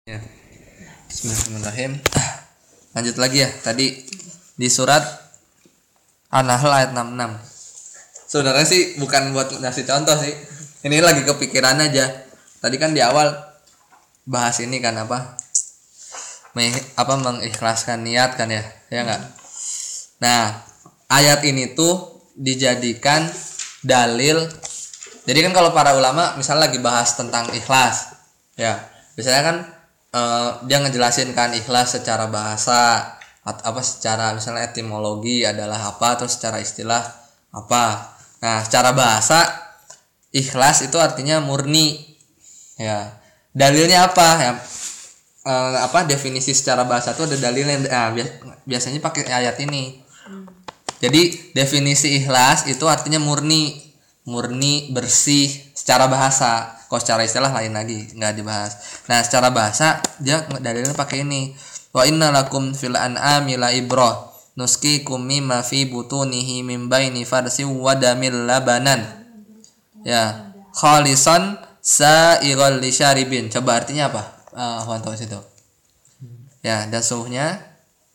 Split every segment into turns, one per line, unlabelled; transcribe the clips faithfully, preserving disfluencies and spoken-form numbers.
Ya. Bismillahirrahmanirrahim. Lanjut lagi ya. Tadi di surat An-Nahl ayat enam puluh enam. Sebenarnya sih bukan buat ngasih contoh sih. Ini lagi kepikiran aja. Tadi kan di awal bahas ini kan apa? Me, apa mengikhlaskan niat kan ya? Ya enggak? Nah, ayat ini tuh dijadikan dalil. Jadi kan kalau para ulama misalnya lagi bahas tentang ikhlas, ya biasanya kan uh, dia ngejelasin kan ikhlas secara bahasa atau apa secara misalnya etimologi adalah apa, terus secara istilah apa. Nah, secara bahasa ikhlas itu artinya murni, ya. Dalilnya apa? Ya, uh, apa definisi secara bahasa itu ada dalilnya. Nah, biasanya pakai ayat ini. Jadi definisi ikhlas itu artinya murni, murni bersih secara bahasa. Kalau secara istilah lain lagi, nggak dibahas. Nah, secara bahasa dia dalilnya pakai ini. Wa inna lakum fil an'ami la ibrah nuskikum mimma fi butunihi min baini farsi wa damil labanan. Ya, khalisan sa'igal lisyaribin. Coba artinya apa? Ah, uh, tahu situ. Ya, dan suhunya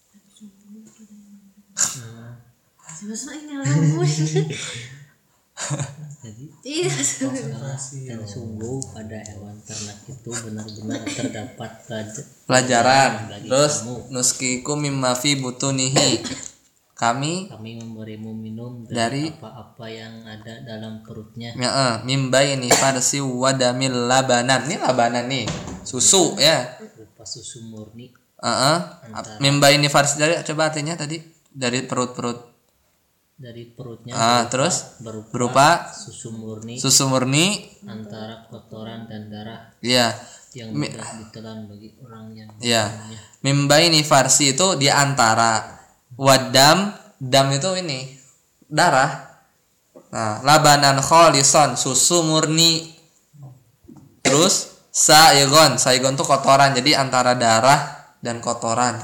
Jadi dan sungguh pada hewan ternak itu benar-benar terdapat
pelajaran. Terus nuskiku mimma fi butunihi, kami
kami memberimu minum
dari,
dari apa-apa yang ada dalam perutnya.
Ya, uh, mimbaini farsi wadamil labanan. Ini labanan nih, susu ya.
Berupa susu murni.
Uh-uh. Mimbaini farsi dari coba artinya tadi dari perut-perut.
Dari perutnya
ah,
berupa,
terus
berupa,
berupa
susu murni
susu murni
antara kotoran dan darah,
ya,
yang mudah ditelan bagi orang yang
ya. Mimbaini farsi itu di antara, wadam, dam itu ini darah. Nah, labanan kholison susu murni. Terus saigon, saigon itu kotoran, jadi antara darah dan kotoran.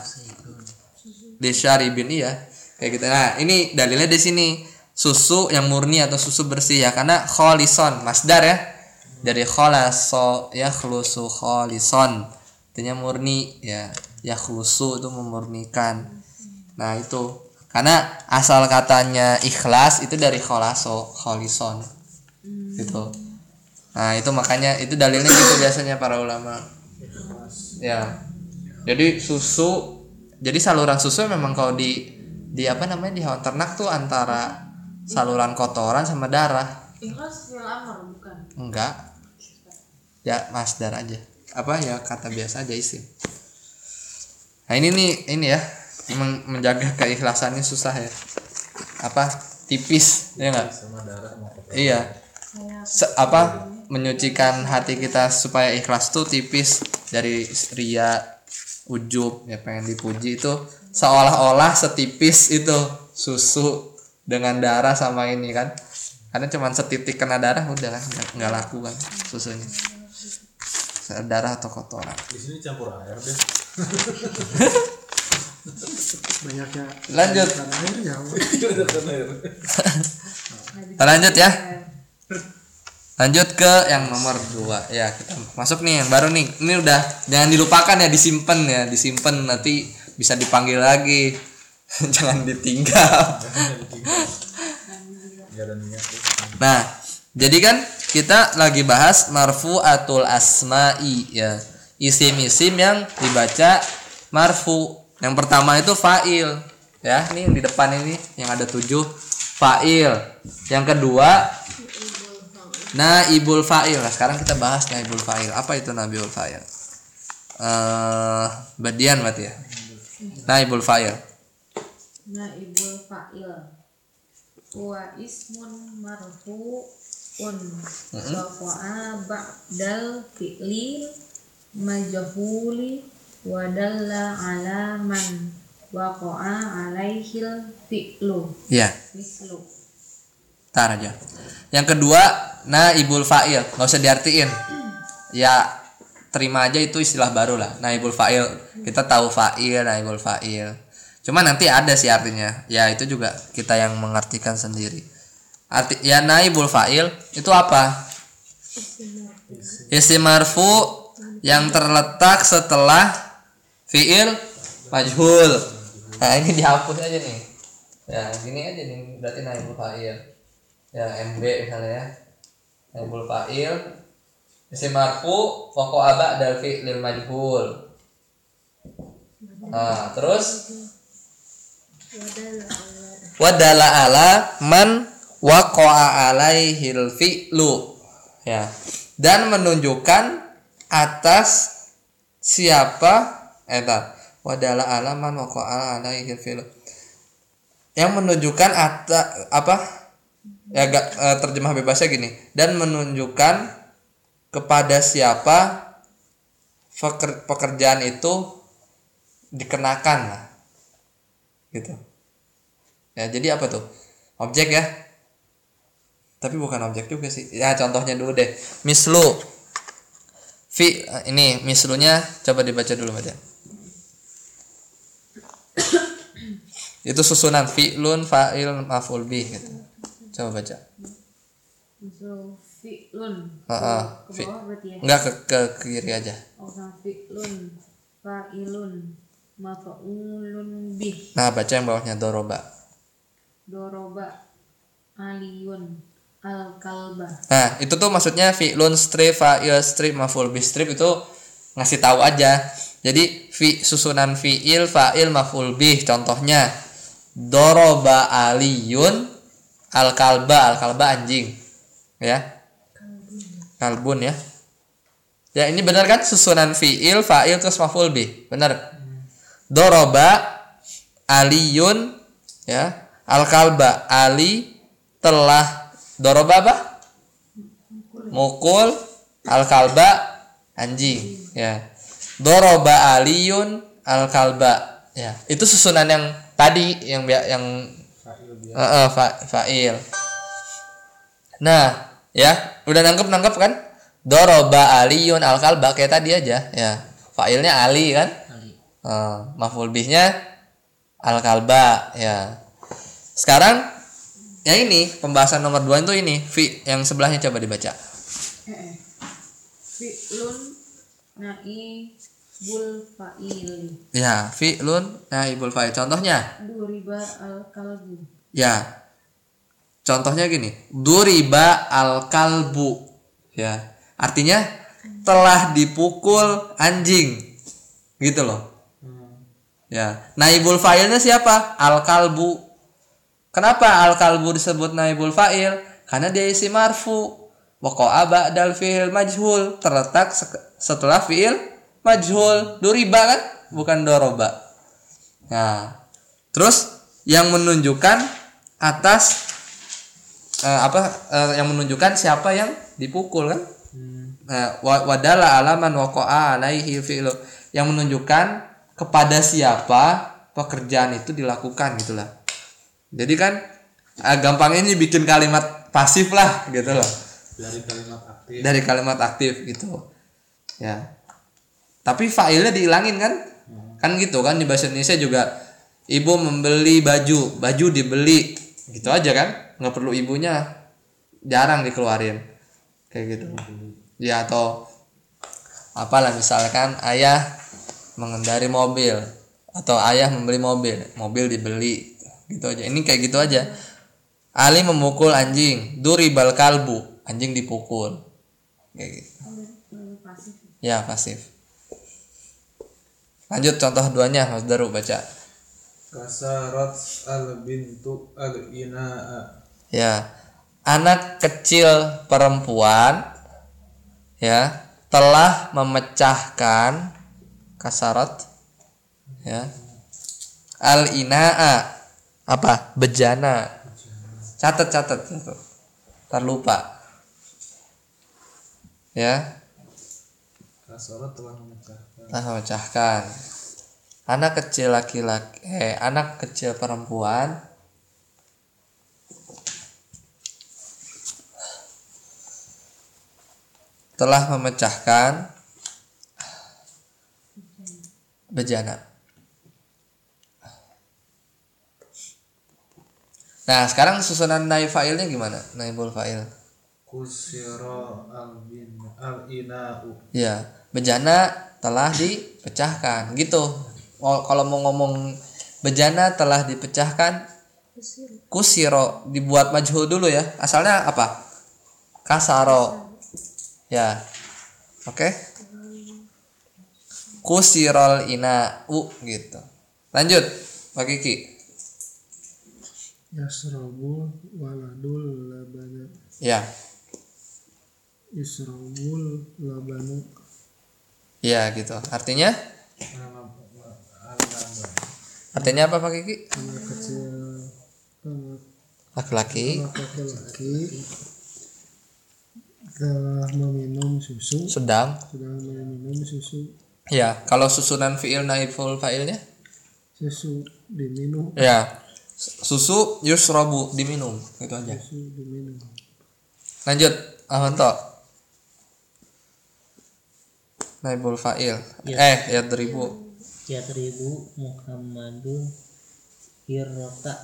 Disyaribin iya. Kayak gitu. Nah, ini dalilnya di sini susu yang murni atau susu bersih ya, karena kholison masdar ya, dari kholaso ya khlusu kholison artinya murni ya, ya khlusu itu memurnikan. Nah, itu karena asal katanya ikhlas itu dari kholaso kholison gitu. Nah, itu makanya itu dalilnya gitu biasanya para ulama ya. Jadi susu, jadi saluran susu memang kalau di di apa namanya di hewan ternak tuh antara saluran kotoran sama darah.
Ikhlas yang amar bukan?
Enggak. Ya masdar aja. Apa ya kata biasa aja isim. Nah, ini nih ini ya menjaga keikhlasannya susah ya. Apa tipis ya enggak? Iya. Se- apa menyucikan hati kita supaya ikhlas tuh tipis dari ria, ujub ya, pengen dipuji itu seolah-olah setipis itu susu dengan darah sama ini kan, karena cuma setitik kena darah udah kan nggak laku kan susunya, darah atau kotoran.
Di sini campur air deh.
Banyaknya
lanjut
airnya.
lanjut ya lanjut ke yang nomor dua ya, kita masuk nih yang baru nih. Ini udah jangan dilupakan ya, disimpan ya, disimpan nanti bisa dipanggil lagi. Jangan ditinggal. Nah, jadi kan kita lagi bahas marfu'atul asma'i ya, isim-isim yang dibaca marfu. Yang pertama itu fa'il ya, ini yang di depan ini yang ada tujuh fa'il. Yang kedua naibul fa'il. Nah, sekarang kita bahas naibul fa'il. Apa itu naibul fa'il? Uh, badian berarti ya. Naibul fa'il.
Naibul fa'il wa ismun marfu'un waqa'a ba'dal fi'li majhuli wa dalla 'ala man waqa'a 'alaihil fi'lu.
Ya.
Mislu.
Tar aja. Yang kedua naibul fa'il, enggak usah diartiin. Ya terima aja itu istilah baru lah. Naibul fa'il kita tahu fa'il, naibul fa'il. Cuma nanti ada sih artinya. Ya itu juga kita yang mengartikan sendiri. Arti ya naibul fa'il itu apa? Isim marfu yang terletak setelah fiil majhul. Nah ini dihapus aja nih. Ya gini aja nih berarti naibul fa'il. Ya M B misalnya ya. Naibul fa'il isim marfu waqa'a ba'dal fi'lil majhul. Nah, terus wadala ala man waqa'a alaihil fi'lu. Ya. Dan menunjukkan atas siapa eta wadala ala man waqa'a alaihil fi'lu. Yang menunjukkan atas apa? Ya gak, e, terjemah bebasnya gini, dan menunjukkan kepada siapa peker, pekerjaan itu dikenakan lah gitu ya. Jadi apa tuh objek ya, tapi bukan objek juga sih ya. Contohnya dulu deh, mislu fi, ini mislunya coba dibaca dulu aja. Itu susunan fi'lun fa'il maf'ul bih gitu. Coba baca.
Misal fi'lun.
Heeh.
Ke bawah berarti ya.
Enggak ke, ke kiri aja.
Oh, sama fi'lun fa'ilun maf'ulun bih.
Nah, baca yang bawahnya doroba.
Doroba aliyun al-kalba.
Nah, itu tuh maksudnya fi'lun strip fa'il strip maf'ul bih strip itu ngasih tahu aja. Jadi fi susunan fi'il fa'il maf'ul bih contohnya doroba aliyun al-kalba. Al-kalba anjing. Ya. Kalbun ya. Ya, ini benar kan susunan fi'il fa'il terus maf'ul bih. Benar. Doroba aliyun ya al-kalba. Ali telah doroba apa? Mukul al-kalba anjing ya. Doroba aliyun al-kalba ya. Itu susunan yang tadi yang yang uh, uh, fa, fa'il. Nah, ya, udah nangkep nangkep kan? Doroba aliyun al-kalba kayak tadi aja ya. Fa'ilnya ali kan? Uh, maf'ul bihnya al-kalba ya. Sekarang ya ini pembahasan nomor dua itu ini fi yang sebelahnya coba dibaca.
Eh, eh. Fi'lun naibul fa'il.
Ya, fi'lun naibul fa'il. Contohnya?
Duriba al-kalbu.
Ya. Contohnya gini, duriba al-kalbu. Ya. Artinya telah dipukul anjing. Gitu loh. Ya, naibul fa'ilnya siapa? Al-kalbu. Kenapa al-kalbu disebut naibul fa'il? Karena dia isim marfu. Waqa'a ba'dal fi'il majhul, terletak setelah fi'il majhul. Duriba kan? Bukan doroba. Nah, terus yang menunjukkan atas eh, apa eh, yang menunjukkan siapa yang dipukul kan? Nah, wadala alaman waqa'a alaihi fi'lu, yang menunjukkan kepada siapa pekerjaan itu dilakukan gitulah. Jadi kan eh, gampangnya ini bikin kalimat pasif lah gitu loh.
Dari kalimat aktif.
Dari kalimat aktif gitu. Ya. Tapi fa'ilnya dihilangin kan? Hmm. Kan gitu kan di bahasa Indonesia juga ibu membeli baju, baju dibeli. Gitu aja kan? Nggak perlu ibunya, jarang dikeluarin. Kayak gitu. Ya, atau apalah misalkan ayah mengendari mobil atau ayah membeli mobil, mobil dibeli, gitu aja. Ini kayak gitu aja. Ali memukul anjing, duribal kalbu, anjing dipukul, kayak gitu. Ya, pasif. Lanjut contoh duanya, Mas Daru baca.
Kasarat al bintu al inaa.
Ya, anak kecil perempuan ya telah memecahkan kasarat ya al inaa apa bejana. Catat catat catat terlupa ya.
Kasarat telah memecahkan.
Telah memecahkan anak kecil laki-laki eh anak kecil perempuan telah memecahkan bejana. Nah, sekarang susunan naib fa'ilnya gimana? Naibul fa'il.
kusiro al bin al ina'u.
Ya, bejana telah dipecahkan gitu. Oh, kalau mau ngomong bejana telah dipecahkan, kusiro dibuat majhul dulu ya. Asalnya apa? Kasaro. Ya. Oke. Okay. Kusirol ina'u gitu. Lanjut, Pak Kiki.
Yasrabul waladul labana.
Ya.
Yasrabul labanu.
Ya gitu. Artinya? Artinya apa Pak Kiki?
Anak kecil, anak
Laki-laki
anak laki-laki telah meminum susu,
sedang.
sedang meminum susu,
Ya, kalau susunan fiil naibul fa'ilnya?
susu diminum,
Ya. Susu yusrabu diminum, gitu aja.
susu diminum.
Lanjut, Ahwanto. Naibul fa'il.
Ya.
Eh, yadribu.
Yadribu Muhammadun Hirrota.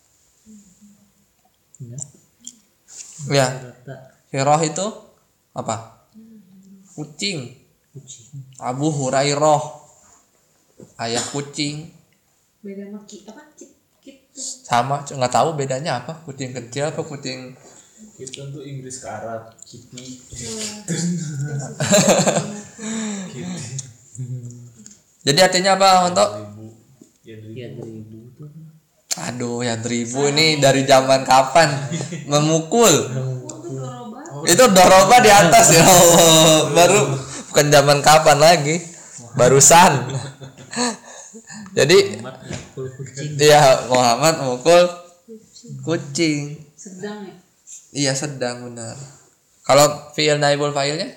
Ya.
Ya,
Hirrota
Hiroh itu apa? Kucing.
kucing.
Abu Hurairah, ayah kucing.
Beda sama ki apa kit kit tuh.
Sama, nggak tahu bedanya apa? Kucing kecil apa kucing?
Kita tuh Inggris ke Arab, Kitty.
Jadi artinya apa, Ahwanto?
Ribu. Ya dari
Yadribu tuh
Aduh, yadribu ini dari zaman kapan? Memukul.
Oh, itu doroba.
Itu doroba di atas ya Allah. Baru bukan zaman kapan lagi. Barusan. Jadi
Muhammad mukul kucing.
ya Muhammad mukul kucing.
Sedang ya.
Iya sedang benar. Kalau fiil naibul fa'ilnya?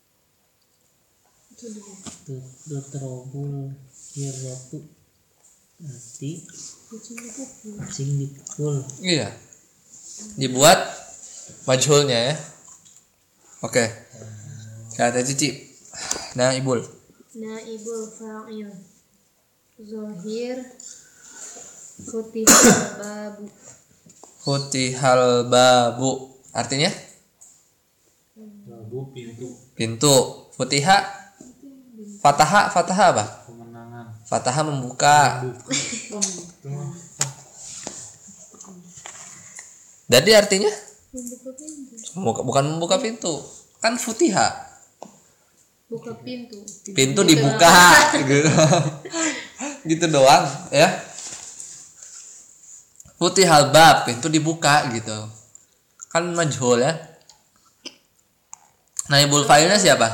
Tuh Dotrobul Hirrotu. Nanti kucing dipukul.
Iya. Dibuat majhulnya ya. Oke. Kata Cici. Naibul.
Naibul fa'il. Zohir Futihal babu.
Futihal babu. Artinya?
Babu pintu
Pintu. Futiha. Fataha. Fataha apa?
kemenangan.
Fataha membuka. Jadi artinya? Membuka, bukan membuka pintu. Kan futiha.
Buka pintu.
Pintu dibuka gitu. Gitu doang ya. Futihal bab, pintu dibuka gitu. Kan majhul ya. Naibul fa'ilnya siapa?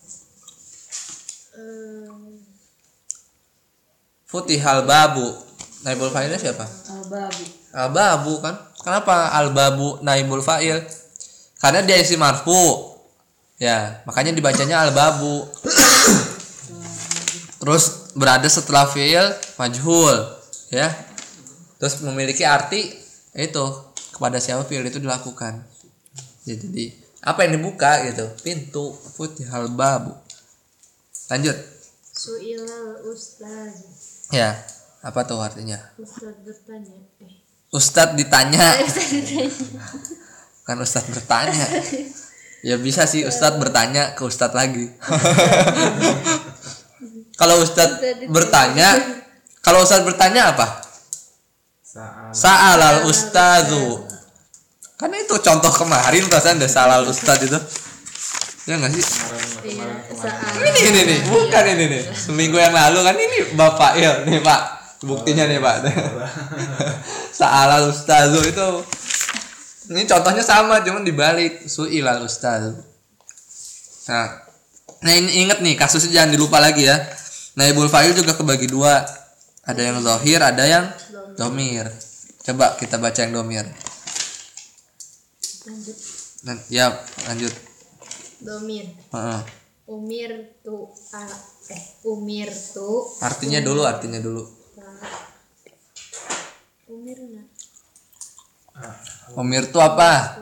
Futihal babu. Naibul fa'ilnya siapa?
Al-babu.
Al-babu kan. Kenapa al-babu naibul fa'il? Karena dia isi marfu. Ya, makanya dibacanya al-babu. Terus berada setelah fi'il majhul, ya. Terus memiliki arti itu kepada siapa fi'il itu dilakukan. Ya, jadi apa yang dibuka gitu? Pintu. Futihal babu. Lanjut.
Su'ilal ustaz.
Ya, apa tuh artinya?
Ustaz bertanya. Eh.
Ustadz ditanya. Bukan Ustadz bertanya. Ya bisa sih Ustadz bertanya ke Ustadz lagi. Kalau Ustadz bertanya, kalau Ustadz bertanya apa?
Saat
Sa'alal ustadzu. Kan itu contoh kemarin perasaan deh sa'alal ustadz itu. Ya enggak sih?
Iya, saat.
Ini ini nih, bukan ini nih. Seminggu yang lalu kan ini Bapak Il nih, Pak. Buktinya nih, Pak. Sa'alal ustadzu itu ini contohnya sama cuman dibalik su'ilal ustadzu. Nah, nah ini inget nih kasusnya jangan dilupa lagi ya. Naibul fa'il juga kebagi dua. Ada yang zahir, ada yang domir. Coba kita baca yang domir.
Lanjut.
Nah, ya lanjut.
Domir.
Heeh.
Umir tu a eh umir tu.
Artinya dulu, artinya dulu.
Umir na.
Umir itu apa?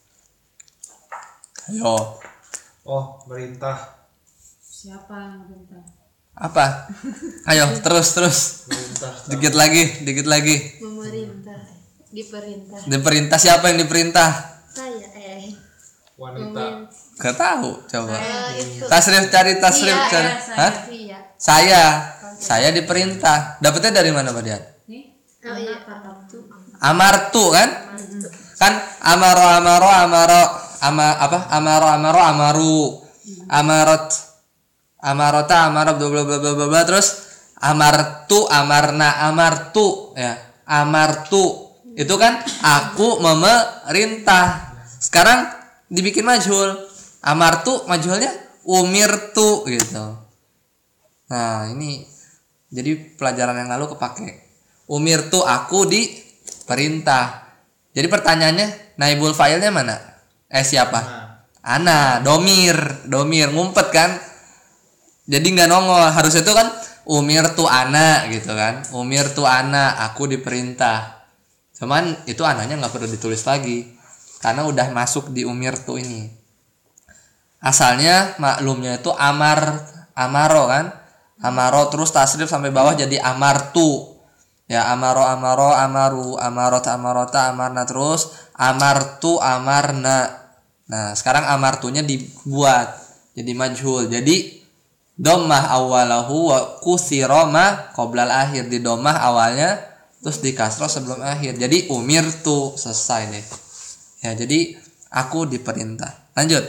Ayo.
oh merintah
Siapa yang minta?
Apa? Ayo, terus terus.
merintah
Dikit lagi, dikit lagi.
Memerintah. Diperintah.
Diperintah siapa yang diperintah?
Saya eh
Wanita.
Gak tahu coba.
Eh, itu.
Tasrif cari tasrif
Iya,
cari.
ya, saya.
Hah?
Iya.
Saya. Saya diperintah. Dapetnya dari mana Pak Dian?
Oh iya.
Amartu kan? Kan amaro amaro amaro ama apa? Amaro amaro amaru. Amarot amarota amarot bla bla bla bla bla bla terus amartu amarna amartu ya. Amartu itu kan aku memerintah. Sekarang dibikin majhul. Amartu majhulnya umirtu gitu. Nah, ini jadi pelajaran yang lalu kepake. Umirtu aku diperintah. Jadi pertanyaannya naibul fa'ilnya mana? Eh siapa? Ana, domir, domir ngumpet kan? Jadi nggak nongol. Harusnya itu kan umirtu ana gitu kan. Umirtu ana, aku diperintah. Cuman itu ananya nggak perlu ditulis lagi karena udah masuk di umirtu ini. Asalnya maklumnya itu amar amaro kan? Amaro terus tasrif sampai bawah jadi amartu. Ya amaro amaro amaru amarota amarota amarna terus amartu amarna. Nah, sekarang amartunya dibuat jadi majhul. Jadi dhammah awalahu wa kusira ma qoblal akhir, di dhammah awalnya terus di kasroh sebelum akhir. Jadi umirtu, selesai deh. Ya, jadi aku diperintah. Lanjut.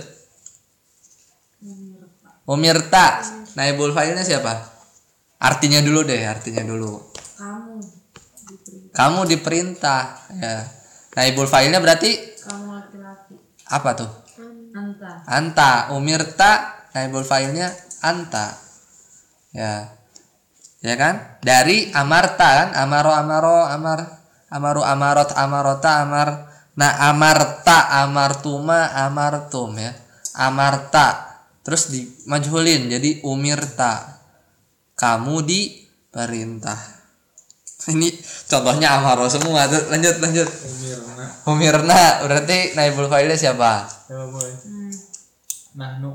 Umirta. Naibul fa'ilnya siapa? Artinya dulu deh, artinya dulu.
Kamu.
Kamu diperintah. Ya. Naibul fa'ilnya berarti
Kamu laki-laki.
apa tuh?
Anta.
Anta. Umirta. Naibul fa'ilnya anta. Ya. Ya kan? Dari amarta kan? Amaro amaro amar amaru amarot amarota amar. Nah, amarta amartuma amartum ya. Amarta. Terus dimajhulin jadi umirta. Kamu diperintah. Ini contohnya amaro semua. Tuh, lanjut lanjut.
Umirna.
Umirna berarti naibul fa'ilnya siapa?
Coba boy. Nahnu.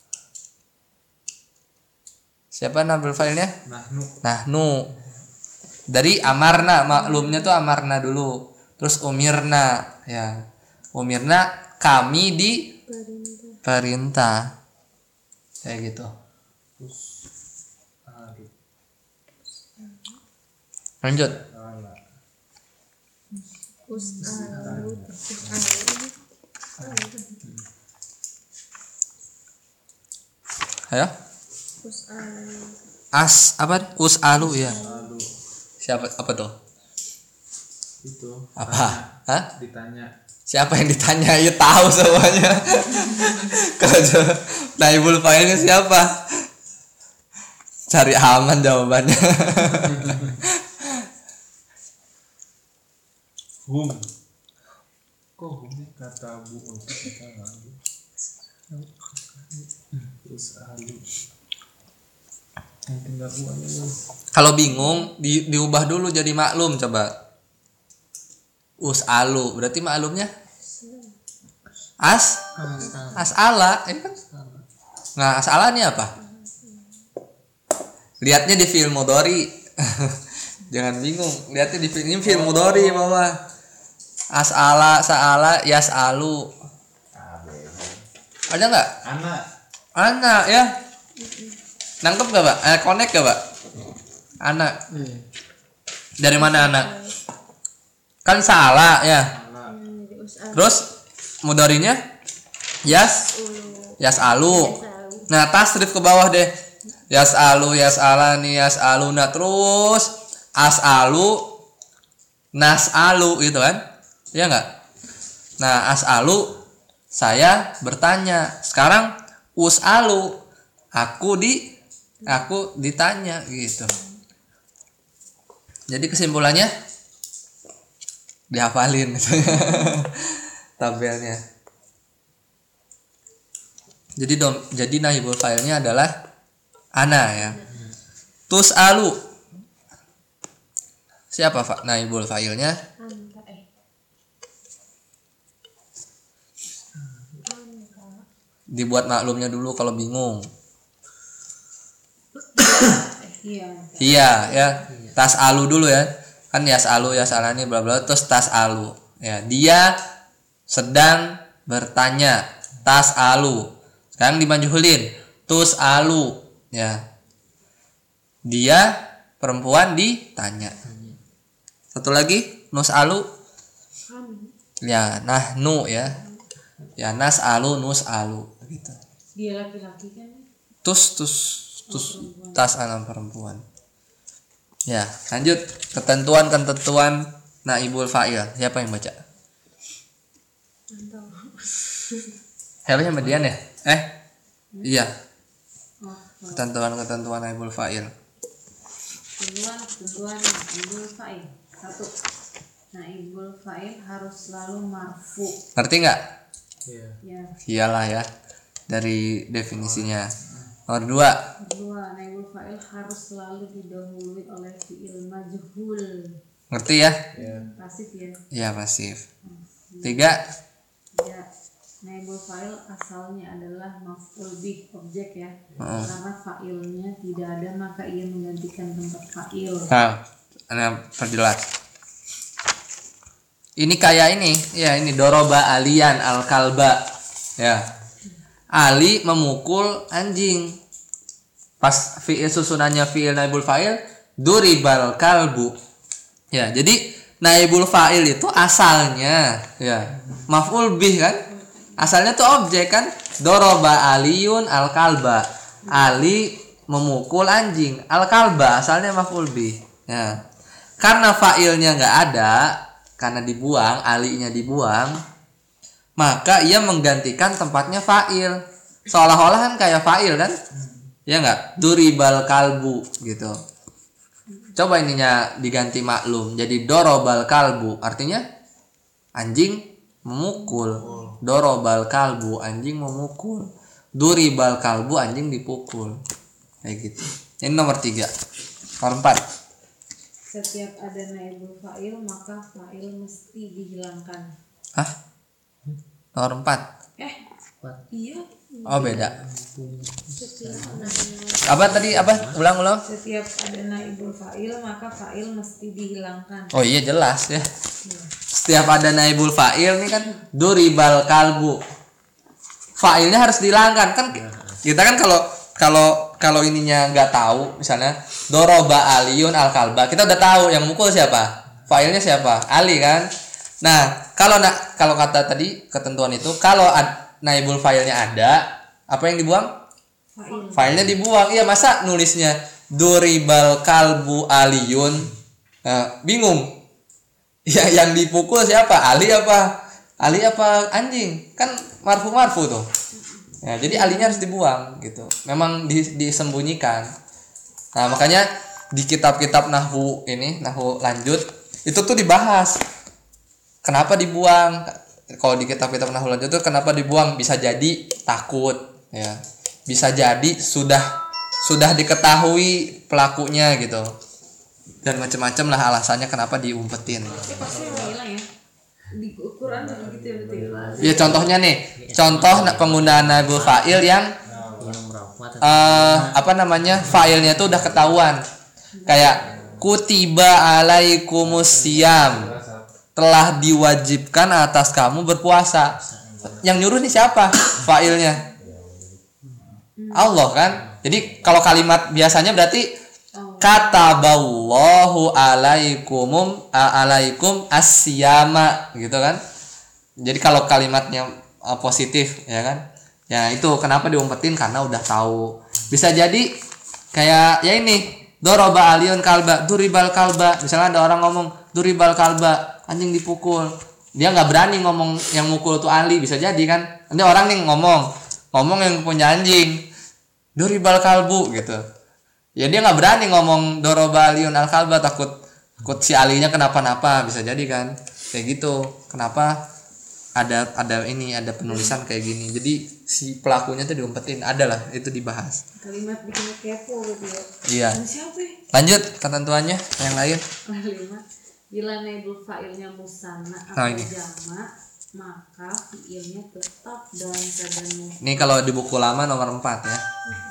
Siapa naibul fa'ilnya?
Nahnu.
Nahnu. Dari amarna, maklumnya tuh amarna dulu. Terus umirna ya. Umirna kami diperintah. Kayak gitu.
Aduh.
Lanjut.
Ala.
Us'alu.
Ayo.
Us'alu.
As apa? Us'alu ya.
Aduh.
Siapa apa tuh?
Itu.
Apa? Hah?
Ditanya.
Siapa yang ditanya? Ya tahu semuanya. Kalau naibul fa'ilnya siapa? Cari aman jawabannya.
Hum. Kok hum kata bu untuk kita lagi. Terus alu. Mungkin nggak bu aja.
Kalau bingung di, diubah dulu jadi maklum coba. Us'alu berarti maklumnya as as'ala ya kan? Nah, as'ala ini apa? Lihatnya di fi'il mudhari. Jangan bingung, lihatnya di fi'il ini fi'il mudhari bawah. As'ala, sa'ala, yas'alu. Ada nggak?
Anak.
Anak ya. Nangkep gak Pak? Eh, connect gak Pak? Anak. Dari mana anak? Kan salah ya.
Jadi us'alu.
Terus mudharinya yas yas'alu. Nah, tasrif ke bawah deh. Yas'alu, yas'alani, yas'aluna terus as'alu, nas'alu gitu kan? Iya enggak? Nah, as'alu saya bertanya. Sekarang us'alu aku di aku ditanya gitu. Jadi kesimpulannya dihafalin tabelnya. Jadi dom, jadi naibul fa'ilnya adalah ana ya. Tus'alu. Siapa Pak naibul fa'ilnya?
Anta eh.
Dibuat maklumnya dulu kalau bingung.
Iya.
Iya ya. Tas'alu dulu ya. Kan yas'alu yas'alani bla bla terus tas'alu. Ya, dia sedang bertanya. tas alu. Sekarang dimajhulin, tus alu, ya. Dia perempuan ditanya. Satu lagi, nus alu,
Kami.
ya nahnu ya. Ya nas alu nus alu gitu.
Dia laki-laki kan?
Tus tus tus tas alam perempuan. Ya, lanjut ketentuan-ketentuan naibul fa'il. Siapa yang baca?
Mantap.
Helnya median ya? Eh? Iya,
Oh,
ketentuan-ketentuan naibul fa'il.
Ketentuan ketentuan naibul fa'il. Satu, naibul fa'il harus selalu marfu.
Ngerti nggak?
Iya.
Ya.
Iyalah ya. Dari definisinya. Nomor dua.
Kedua, naibul fa'il harus selalu didahului oleh fi'il majhul.
Ngerti ya?
Iya.
Pasif ya.
Iya, pasif. Tiga.
Ya. Naibul fa'il asalnya adalah maf'ul bih, objek ya.
Heeh.
Karena fa'ilnya tidak ada maka ia menggantikan tempat fa'il.
Nah, Anda perjelas. Ini kayak ini, ya ini doroba alian al kalba, ya. Ali memukul anjing. Pas fiil susunannya fiil naibul fa'il, duribal kalbu. Ya, jadi naibul fa'il itu asalnya, ya, maf'ul bih kan? Asalnya tuh objek kan? Doroba aliyun al kalba. Ali memukul anjing. Al kalba asalnya maf'ul bih. Ya. Karena fa'ilnya nggak ada, karena dibuang, alinya dibuang, maka ia menggantikan tempatnya fa'il. Seolah-olah kan kayak fa'il kan? Ya nggak? Duribal kalbu gitu. Coba ininya diganti maklum. Jadi dorobal kalbu artinya anjing memukul. Dorobal kalbu anjing memukul. Duribal kalbu anjing dipukul. Kayak gitu. Ini nomor tiga. Nomor empat.
Setiap ada naibul fa'il maka fa'il mesti dihilangkan.
Hah? Nomor empat.
Eh,
Empat.
iya.
Oh beda.
Setiap adanya
Apa tadi? Apa? Ulang-ulang.
Setiap ada naibul fa'il maka fa'il mesti dihilangkan.
Oh iya jelas ya. Setiap ada naibul fa'il nih kan duribal kalbu. Fa'ilnya harus dihilangkan kan. Kita kan kalau kalau kalau ininya nggak tahu, misalnya doroba aliyun al kalba, kita udah tahu yang mukul siapa, fa'ilnya siapa, Ali kan. Nah kalau nak kalau kata tadi ketentuan itu kalau ad, naibul fa'ilnya ada, apa yang dibuang?
Fa'il.
Fa'ilnya dibuang. Iya, masa nulisnya duribal kalbu aliyun, nah, bingung. Ya yang dipukul siapa, Ali apa Ali apa anjing, kan marfu marfu tuh. Ya, jadi alinya harus dibuang gitu. Memang dis, disembunyikan. Nah, makanya di kitab-kitab nahwu ini, nahwu lanjut, itu tuh dibahas. Kenapa dibuang? Kalau di kitab-kitab nahwu lanjut tuh kenapa dibuang? Bisa jadi takut, ya. Bisa jadi sudah sudah diketahui pelakunya gitu. Dan macam-macam lah alasannya kenapa diumpetin.
Tapi pasti yang hilang ya. Di Quran begitu ya berarti.
Ya contohnya nih, contoh penggunaan naibul fa'il yang
Yang berapa?
uh, apa namanya fa'ilnya tuh udah ketahuan, kayak kutiba alaikumusiyam, telah diwajibkan atas kamu berpuasa. Yang nyuruh nih siapa? Fa'ilnya Allah kan. Jadi kalau kalimat biasanya berarti kataballahu alaikumum alaikum asyama gitu kan. Jadi kalau kalimatnya uh, positif ya kan. Ya itu kenapa diumpetin, karena udah tahu. Bisa jadi kayak ya ini doroba aliyun kalba, duribal kalba. Misalnya ada orang ngomong duribal kalba, anjing dipukul. Dia nggak berani ngomong yang mukul tuh Ali, bisa jadi kan. Nanti orang nih ngomong, ngomong yang punya anjing, duribal kalbu gitu. Ya dia nggak berani ngomong doroba aliyun al kalba, takut takut si alinya kenapa-napa, bisa jadi kan. Kayak gitu. Kenapa ada ada ini ada penulisan kayak gini, jadi si pelakunya tuh diumpetin, ada lah itu dibahas.
Kalimat bikin kepo gitu ya.
Iya.
Dan siapa ya?
Lanjut ketentuannya yang lain.
Kalimat bila naibul fa'ilnya musanna
Nah,
atau
ini.
jama' maka fi'ilnya tetap dalam keadaan mufrad.
Ini kalau di buku lama nomor empat ya.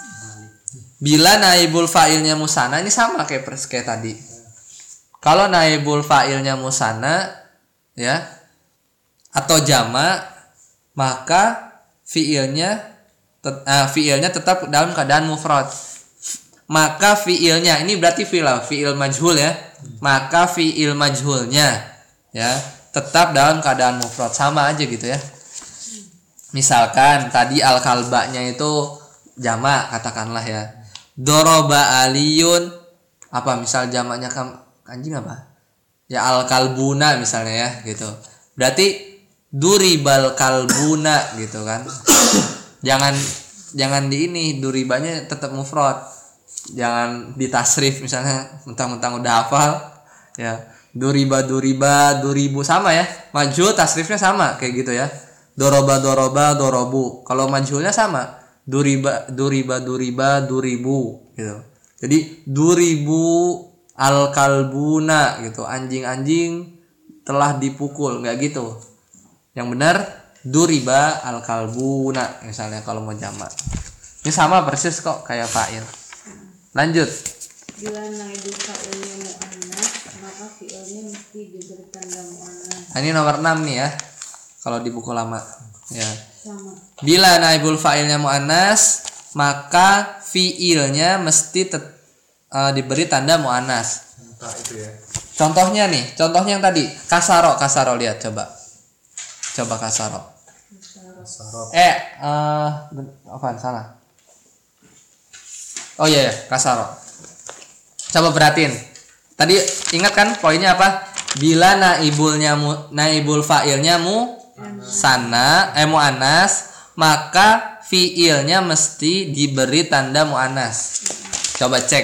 Bila naibul fa'ilnya musanna, ini sama kayak pers kayak tadi. Kalau naibul fa'ilnya musanna ya atau jama, maka fiilnya tet, uh, fiilnya tetap dalam keadaan mufrad. Maka fiilnya ini berarti fiil fiil majhul ya. Maka fiil majhulnya ya tetap dalam keadaan mufrad, sama aja gitu ya. Misalkan tadi al kalbanya itu jamak katakanlah ya. Doroba aliyun apa misal jamaknya kam, anjing apa? Ya al kalbuna misalnya ya gitu. Berarti duribal kalbuna gitu kan. Jangan jangan di ini duribanya tetap mufrad. Jangan ditasrif misalnya mentang-mentang udah hafal ya. Duriba duriba duribu sama ya. Majhul tasrifnya sama kayak gitu ya. Doroba doroba dorobu. Kalau majhulnya sama. Duriba duriba duriba duribu gitu. Jadi duribu al kalbuna gitu. Anjing-anjing telah dipukul, enggak gitu. Yang benar duriba al kalbuna misalnya kalau mau jamak. Ini sama persis kok kayak fa'il. Lanjut.
Bila naibul fa'ilnya mu'annas, maka fi'ilnya mesti diberi tanda mu'annas.
Nah, ini nomor enam nih ya. Kalau di buku lama. Ya.
Sama.
Bila naibul fa'ilnya mu'annas, maka fi'ilnya mesti tet- uh, diberi tanda mu'annas.
Entah itu ya.
Contohnya nih, contohnya yang tadi, kasaro, kasaro lihat coba. Coba kasaro.
Sarot.
Eh, uh, apaan salah? Oh iya ya, kasaro. Coba perhatiin. Tadi ingat kan poinnya apa? Bila naibulnya mu, naibul fa'ilnya mu sana eh muannas, maka fiilnya mesti diberi tanda muannas. Coba cek.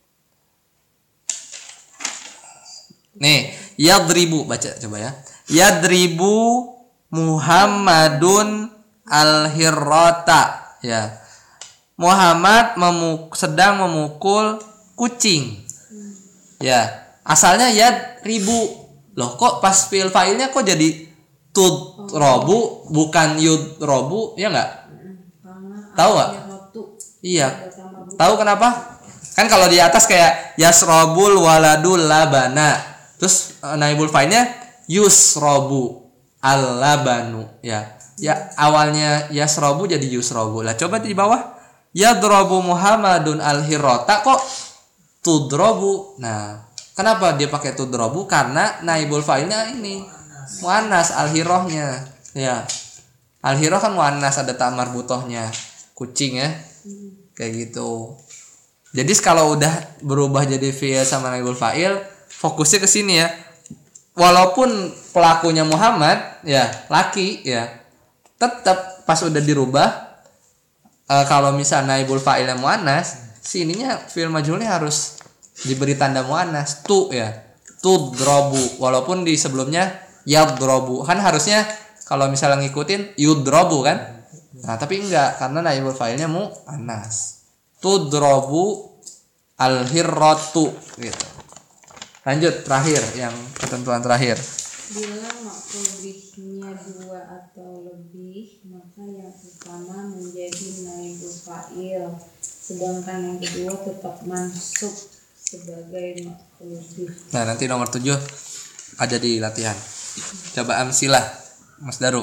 Nih, yadribu baca coba ya. Yadribu Muhammadun al-hirrata ya. Muhammad memuk sedang memukul kucing. Ya, asalnya yadribu. Loh kok pas fiil fa'ilnya kok jadi tudrobu bukan yudrobu ya enggak? Tahu enggak? Iya. Tahu kenapa? Kan kalau di atas kayak yasrobul waladul labana. Terus naibul fa'ilnya yusrobu al-labanu ya. Ya awalnya yasrobu jadi yusrobu. Lah coba di bawah yadrobu Muhammadun al-hirrota kok tudrobu. Nah, kenapa dia pakai tudrobu? Karena naibul fa'ilnya ini muannas al-hirrohnya. Ya. Al-hirroh kan muannas ada ta marbutohnya. Kucing ya. Kayak gitu. Jadi kalau udah berubah jadi fi'il sama naibul fa'il, fokusnya ke sini ya. Walaupun pelakunya Muhammad ya, laki ya. Tetap pas udah dirubah Uh, kalau misalnya naibul fa'ilnya muannas, sininya fi'il majhulnya harus diberi tanda muannas tu ya. Tudrobu walaupun di sebelumnya yadrobu. Kan harusnya kalau misalnya ngikutin yudrobu kan? Nah, tapi enggak karena naibul fa'ilnya muannas. Tudrobu al-hirratu gitu. Lanjut terakhir yang ketentuan terakhir.
Bila maf'ul bihnya dua atau lebih, maka yang pertama menjadi naibul fa'il, sedangkan yang kedua tetap mansub sebagai maf'ul bih.
Nah, nanti nomor tujuh ada di latihan. Coba amsilah Mas Daru.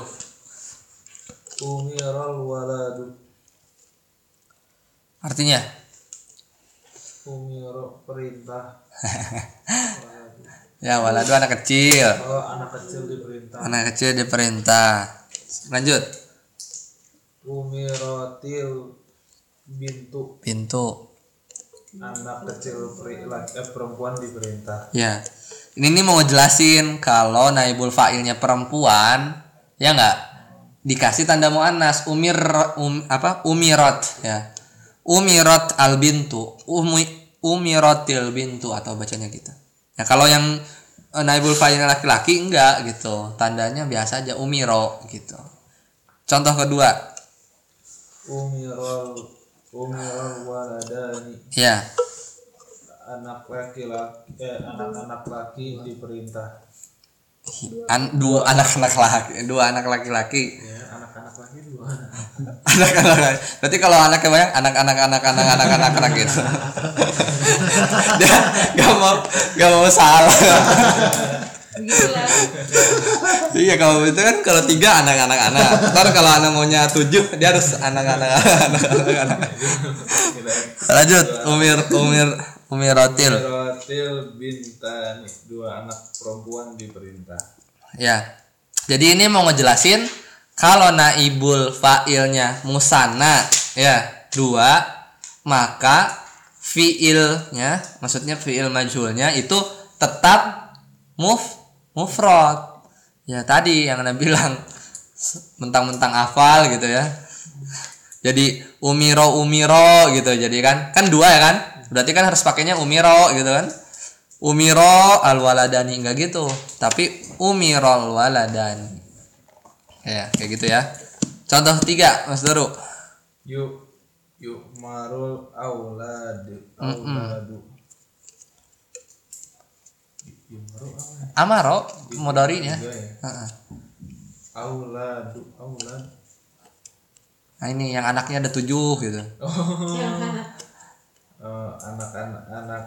Umiral waladu.
Artinya?
Umiro perintah.
Ya, waladu anak kecil.
Kalau anak kecil diperintah.
Anak kecil diperintah. Lanjut.
Umirotil bintu.
Pintu.
Anak kecil peri, laki, eh, perempuan diperintah.
Ya. Ini nih mau jelasin kalau naibul fa'ilnya perempuan, ya enggak? Dikasih tanda muannas umir um, apa? Umirat ya. Umirat al bintu. Umi, umiratil bintu atau bacanya gitu. Ya kalau yang e, naibul fa'ilnya laki-laki enggak gitu. Tandanya biasa aja umiro gitu. Contoh kedua.
Umiral umiral waladani.
Ya.
Anak laki-laki eh, anak-anak laki diperintah.
An, dua anak-anak laki, dua anak laki-laki.
Ya, anak-anak laki dua anak.
Anak-anak. Berarti kalau anaknya banyak anak-anak anak-anak anak-anak anak gitu. Dia gak mau gak mau salah.
Begitulah.
Iya kalau itu kan kalau tiga anak-anak anak. Ntar kalau anak maunya tujuh dia harus anak-anak anak-anak anak. Lanjut Umir Umir Umiratil.
Umiratil binta nih, dua anak perempuan diperintah.
Ya. Jadi ini mau ngejelasin kalau naibul fa'ilnya musanna ya dua, maka fiilnya maksudnya fiil majhulnya itu tetap muf mufrad. Ya tadi yang Anda bilang mentang-mentang hafal gitu ya. Jadi umiro umiro gitu. Jadi kan kan dua ya kan? Berarti kan harus pakainya umiro gitu kan? Umiro al waladani enggak gitu, tapi umirol waladani. Ya, kayak gitu ya. Contoh tiga, Mas Doru.
Yuk yuk marul auladu auladu. Yuk marul apa?
Amaro modarinya.
Juga ya.
Heeh.
Auladu aulad.
Nah ini yang anaknya ada tujuh gitu.
Oh, anak-anak anak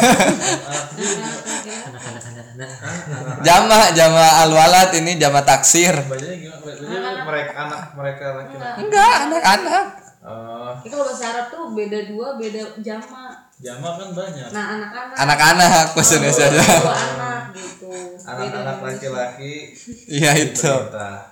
Anak-anak anak-anak.
Jama jama al walad ini jama taksir.
bacanya gimana? Bacanya mereka anak mereka laki-laki.
Enggak, anak-anak.
Oh,
Itu kalau bahasa Arab tuh beda dua, beda jama.
jama kan banyak.
Nah, anak-anak.
Anak-anak bahasa Indonesia aja.
Dua anak gitu.
Anak-anak laki-laki
Iya itu.
diperintah.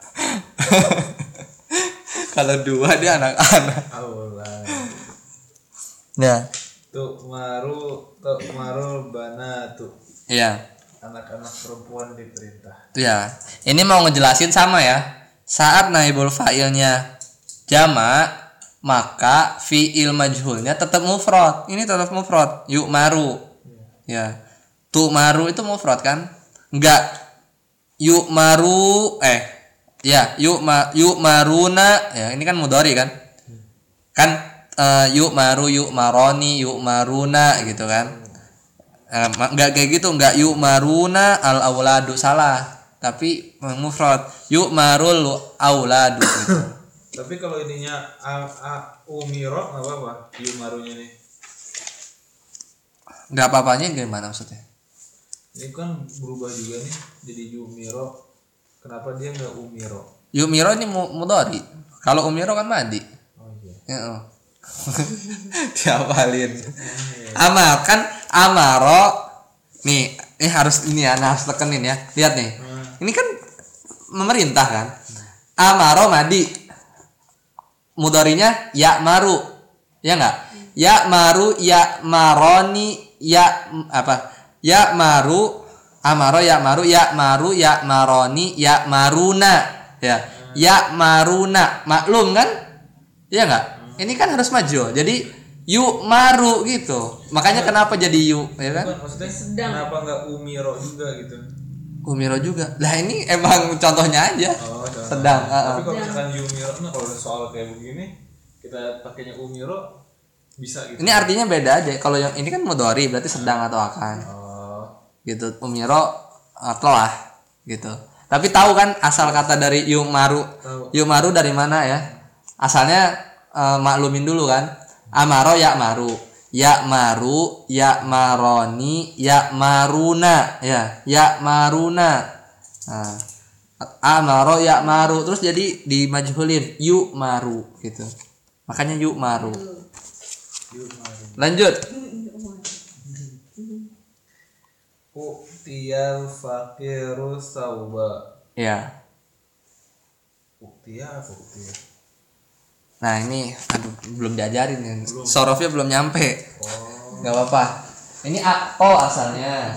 Kalau dua dia anak-anak.
Aulad.
Ya.
Tuh maru tuh maru banatu.
Iya.
Anak-anak perempuan diperintah.
Ya. Ini mau ngejelasin sama ya. Saat naibul fa'ilnya jama, maka fi'il majhulnya tetap mufrad. Ini tetap mufrad. Yuk maru. Ya. Tu maru itu mufrad kan? Enggak. Yuk maru eh ya, yuk ma yuk maruna. Ya, ini kan mudhari kan? Kan uh, yuk maru yuk maroni yuk maruna gitu kan. Uh, enggak kayak gitu, enggak yuk maruna al auladu, salah. Tapi mufrad. Yuk marul auladu gitu.
Tapi kalau ininya a, a umiro nggak apa-apa. Yumarunya nih.
Enggak apa-apanya gimana maksudnya?
Ini kan berubah juga nih jadi yumiro. Kenapa dia nggak umiro?
Yuk miro ini mu- mudhari. Kalau umiro kan madi.
Oh iya.
Ya. Oh. Diapalin. Amal kan amaro. Nih, ini harus ini ya, nah, harus tekenin ya. Lihat nih. Ini kan memerintah kan. Amaro madi. Mudharinya ya maru. Ya enggak? Ya maru ya maroni ya apa? Ya maru amaro ya maru ya maru ya maroni ya maruna. Ya. Ya maruna. Maklum kan? Iya enggak? Ini kan harus maju. Jadi yu maru gitu. Makanya kenapa jadi yu, ya kan?
Bukan, maksudnya
Sedang.
kenapa nggak umiro juga gitu?
Umiro juga. Lah ini emang contohnya aja.
Oh, contoh.
Sedang.
Tapi
uh-uh.
kalau misalkan yumiro, nah kalau soal kayak begini kita pakainya umiro bisa gitu.
Ini artinya beda aja. Kalau yang ini kan mudhari berarti sedang atau akan.
Oh,
Gitu. Umiro uh, telah gitu. Tapi tahu kan asal kata dari yu maru?
tahu.
Yu maru dari mana ya? Asalnya uh, maklumin dulu kan. Amaro ya maru. Ya maru, ya maroni, ya maruna, ya, ya maruna. Nah, amaro ya maru terus jadi dimajhulin yu maru gitu. Makanya yu maru.
Yumaru.
Lanjut.
Uktiyal fakiru sauba.
Ya.
Uktiya apa uktiya?
Nah, ini aduh belum diajarin ya. Sorofnya belum nyampe.
Oh,
Gak apa-apa. Ini akpo asalnya.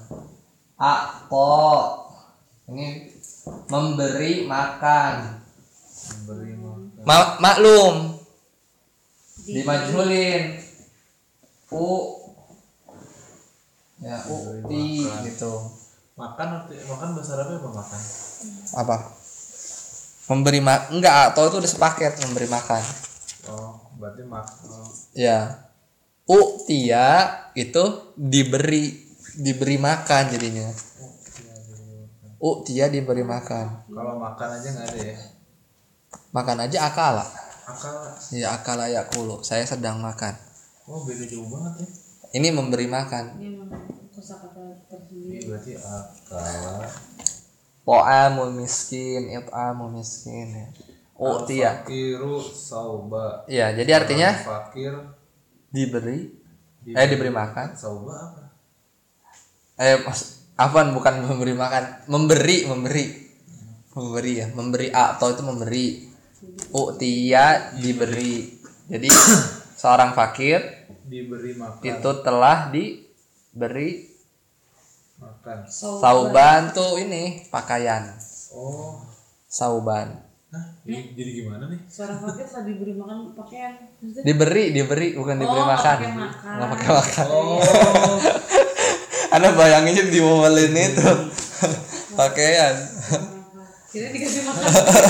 Akpo. Ini memberi makan.
memberi makan.
Ma- maklum. Dimajhulin. U. Ya, ukti gitu.
Makan arti makan bahasa Arabnya apa makan?
Apa? Memberi makan. Enggak, atau itu udah sepaket memberi makan.
Oh, berarti makan. Oh.
Ya. Uktia itu diberi diberi makan jadinya. Uktia diberi makan.
Kalau makan aja nggak ada ya?
Makan aja akala.
Akal.
Ya akala yakulu. Saya sedang makan.
Oh, beda jauh banget ya.
Ini memberi makan.
Ini memang kosakata tersendiri.
Ini berarti akala.
Ta'amul miskin, it'amul miskin ya. U'tiya.
Fakiru sauba.
Ya, jadi artinya
Fakir
diberi, eh diberi makan.
sauba apa?
Eh mas, apaan bukan memberi makan, memberi, memberi. Memberi ya, memberi atau itu memberi. U'tiya diberi. Jadi seorang fakir
Diberi makan.
itu telah diberi
Makan.
sauban tuh ini pakaian.
Oh.
Sauban.
Hah? Jadi, jadi gimana nih?
Seorang fakir telah diberi makan pakaian. Maksudnya?
Diberi, diberi bukan diberi
Oh,
makan.
nggak pakai makan.
Nggak pakai makan.
Oh.
Anda bayanginnya di mobilin itu pakaian.
Kira dikasih makan.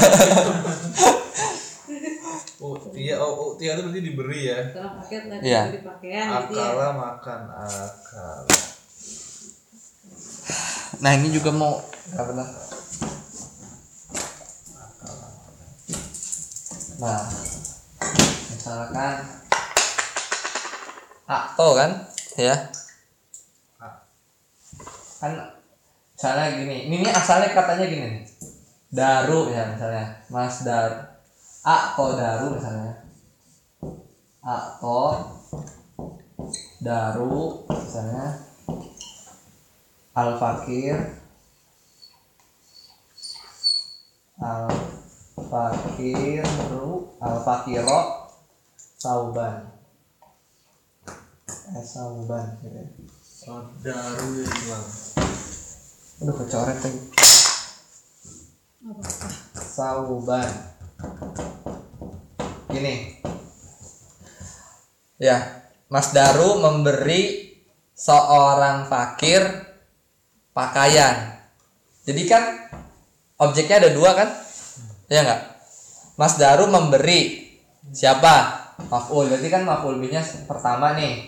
Oh, Tia, oh, oh, Tia itu berarti diberi ya.
Seorang fakir telah
Iya.
diberi pakaian gitu ya.
Akala makan akala.
Nah ini juga mau nggak benar. Nah misalkan akto kan ya kan misalnya gini, ini, ini asalnya katanya gini nih, daru ya misalnya, mas dar akto daru misalnya, akto daru misalnya, al fakir al fakiru al fakiro sauban eh sauban gitu.
Saudaru ya hilang.
Aduh kecoret lagi. Sauban gini ya, Mas Daru memberi seorang fakir pakaian. Jadi kan objeknya ada dua kan? Ya enggak? Mas Daru memberi siapa? Maf'ul. Berarti kan maf'ul bihnya pertama nih.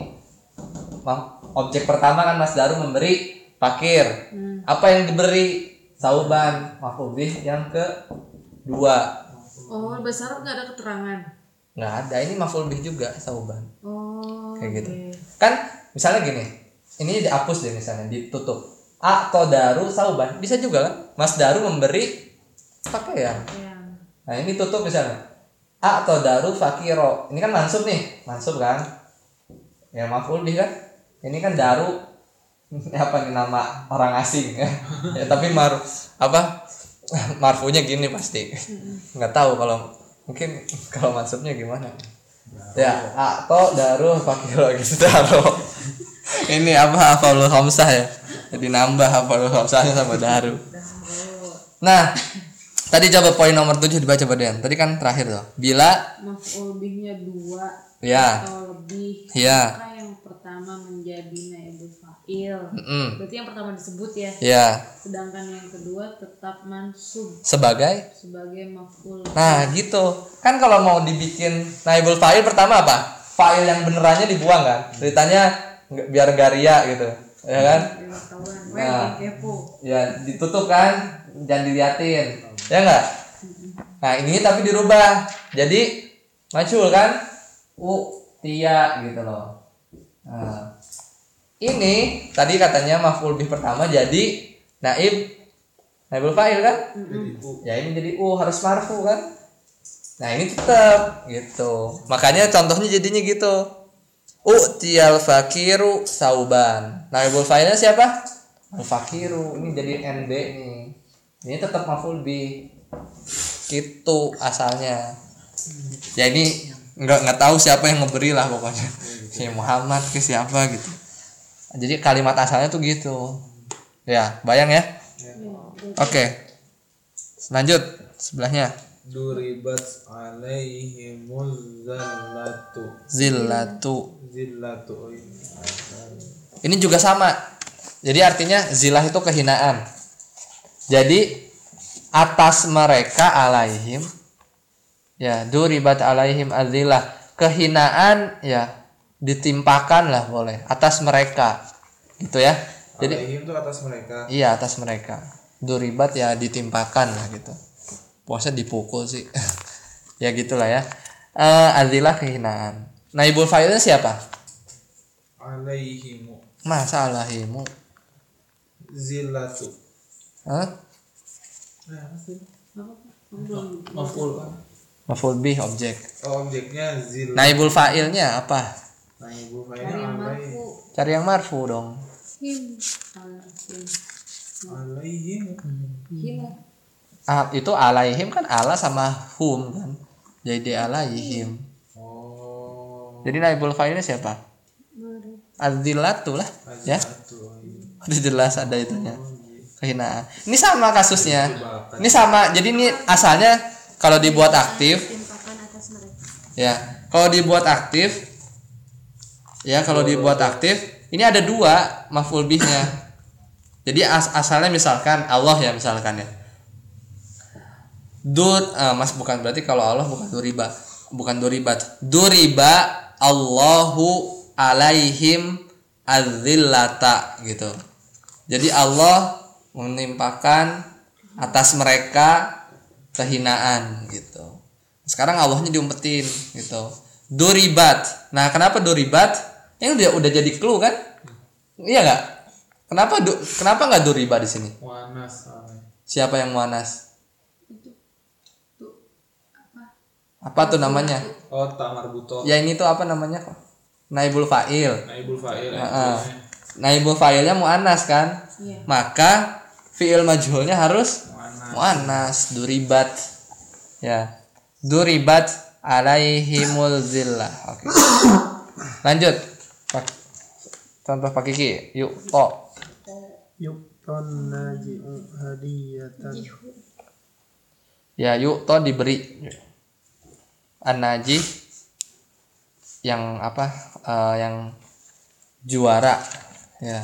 Objek pertama kan Mas Daru memberi fakir.
Hmm.
Apa yang diberi? Sauban. Maf'ul bih yang kedua.
Oh, bahasa Arab nggak ada keterangan.
Nggak ada. Ini maf'ul bih juga sauban.
Oh.
Kayak gitu.
oke.
Kan misalnya gini. Ini dihapus deh misalnya, ditutup. Atau daru sauban, bisa juga kan? Mas Daru memberi pakaian.
Ya.
Nah ini tutup misalnya. Atau daru fakiro. Ini kan mansub nih, mansub kan? Ya maf'ul bih kan? Ini kan daru apa nih nama orang asing ya. Ya tapi mar apa marfunya gini pasti. Nggak tahu kalau mungkin kalau mansubnya gimana. Ya atau daru fakiro gitu daru. Ini apa hafalul khamsah ya. Jadi nambah hafalul khamsahnya sama daru. Nah, tadi coba poin nomor tujuh dibaca Badan. Tadi kan terakhir tuh. Bila
Maf'ul bihnya dua
ya,
atau lebih,
ya.
maka yang pertama menjadi naibul fa'il.
Mm-mm.
Berarti yang pertama disebut ya.
Ya,
Sedangkan yang kedua tetap mansub
sebagai
sebagai maf'ul.
nah gitu. Kan kalau mau dibikin naibul fa'il pertama apa? Fa'il yang benerannya dibuang kan? Ceritanya nggak- biar garia gitu. Ya kan?
Pengetahuan. Weh,
Nah.
jangan kepo.
Ya ditutup kan, jangan diliatin, ya enggak? Nah ini tapi dirubah, jadi majul kan, u tia gitu loh. Nah, ini tadi katanya maf'ul bih pertama jadi naib, naibul fa'il kan?
Jadi u.
Ya ini jadi u harus marfu kan? Nah ini tetap gitu, makanya contohnya jadinya gitu. U'tiyal fakiru sauban. Naibul fa'ilnya siapa? Al fakiru. Ini jadi N B nih. Ini tetap maf'ul bih. Gitu asalnya. Ya ini nggak nggak tahu siapa yang ngeberi lah pokoknya. Si Muhammad ke siapa gitu. Jadi kalimat asalnya tuh gitu. Ya, bayang ya. Oke. Lanjut sebelahnya.
Duribat alaihimuz zallatu.
Zillatu.
Zillatu. Oh, ini.
Ini juga sama. Jadi artinya zilah itu kehinaan. Jadi atas mereka alaihim ya duribat alaihim azilah, kehinaan ya ditimpakan lah boleh atas mereka. Gitu ya. Jadi
Alaihim itu atas mereka.
iya atas mereka. Duribat ya ditimpakan lah gitu. Puasa dipukul sih. Ya gitulah ya. Eh azilah kehinaan. Naibul fa'ilnya siapa?
Alaihimu.
Masa alahimu.
zillatu.
Hah?
Nah, apa sih?
Apa? Belum.
Maf'ul kan?
Maf'ul bih objek.
Oh, objeknya zil.
Naibul fa'ilnya apa?
Naibul
Dari
fa'ilnya
yang
alai.
marfu.
Cari yang marfu dong.
Him. Ah, him.
Alaihim.
Him.
Ah, itu alaihim kan ala sama hum kan. Jadi alaihim.
Oh.
Jadi naibul fa'ilnya siapa? Az-zillatu lah, ya.
Zillatu.
Udah jelas ada itunya. Kehinaan. Ini sama kasusnya. Ini sama. Jadi ini asalnya kalau dibuat aktif,
Timpakan atas mereka.
ya. Kalau dibuat aktif, ya kalau dibuat aktif, ini ada dua maf'ul bihnya. Jadi as asalnya misalkan Allah ya misalkan ya. Dur, uh, mas bukan berarti kalau Allah bukan duriba, bukan duribat. Duriba Allahu alaihim adzillata gitu. Jadi Allah menimpakan atas mereka kehinaan gitu. Sekarang Allahnya diumpetin gitu. Duribat. Nah, kenapa duribat? Ini udah udah jadi clue kan? Iya nggak? Kenapa du, kenapa nggak duriba di sini?
Wanas. alai.
Siapa yang muanas? Apa tuh namanya?
Oh, tamar buto.
Ya ini tuh apa namanya kok? Naibul fa'il.
Naibul fa'il.
Heeh. Naibul fa'ilnya muanas kan?
Iya.
Maka fi'il majhulnya harus
Wanas.
muannas, duribat. Ya. Duribat alaihimul zillah. Oke. Lanjut. Pak. Contoh Pak Kiki. Yuk, to.
Yukton naji'u hadiyatan.
Ya, yuk to diberi. An-najih yang apa? Uh, yang juara. Ya.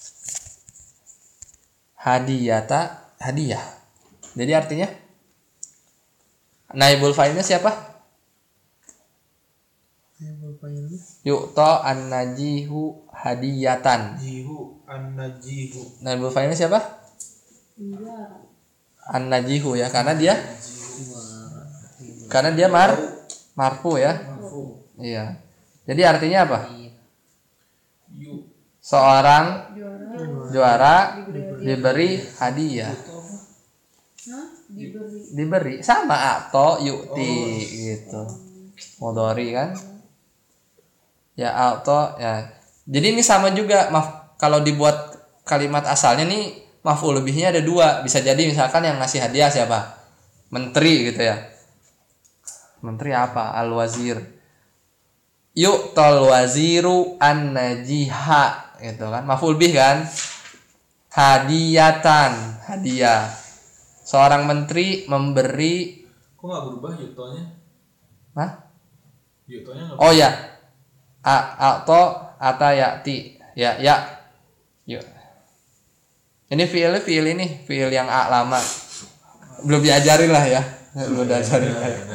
Hadiyata, hadiah. Jadi artinya naibul fa'ilnya siapa?
Naibul fa'ilnya
Yu'to an-najihu hadiyatan.
Jihu an-najihu.
Naibul fa'ilnya siapa? An-najihu ya, karena dia karena dia mar marfu ya. Iya. Jadi artinya apa?
Yu.
Seorang juara diberi hadiah.
Hah? Diberi.
Diberi sama atau yu'ti gitu. Modori kan? Ya atau ya. Jadi ini sama juga. Maaf kalau dibuat kalimat asalnya nih maf'ul lebihnya ada dua. Bisa jadi misalkan yang ngasih hadiah siapa? Menteri gitu ya. Menteri apa? Al-wazir. Yu'tal waziru an-najiha gitu kan. Maf'ul bih kan? Hadiyatan, hadiah. Seorang menteri memberi.
Kok nggak berubah yutonya?
Hah?
Yutonya nggak
Oh ya. A atau atayati. Ya, ya. Yuk. Ini fiil fiil ini, fiil yang A lama. Belum diajarin lah ya. Belum diajarin lah ya.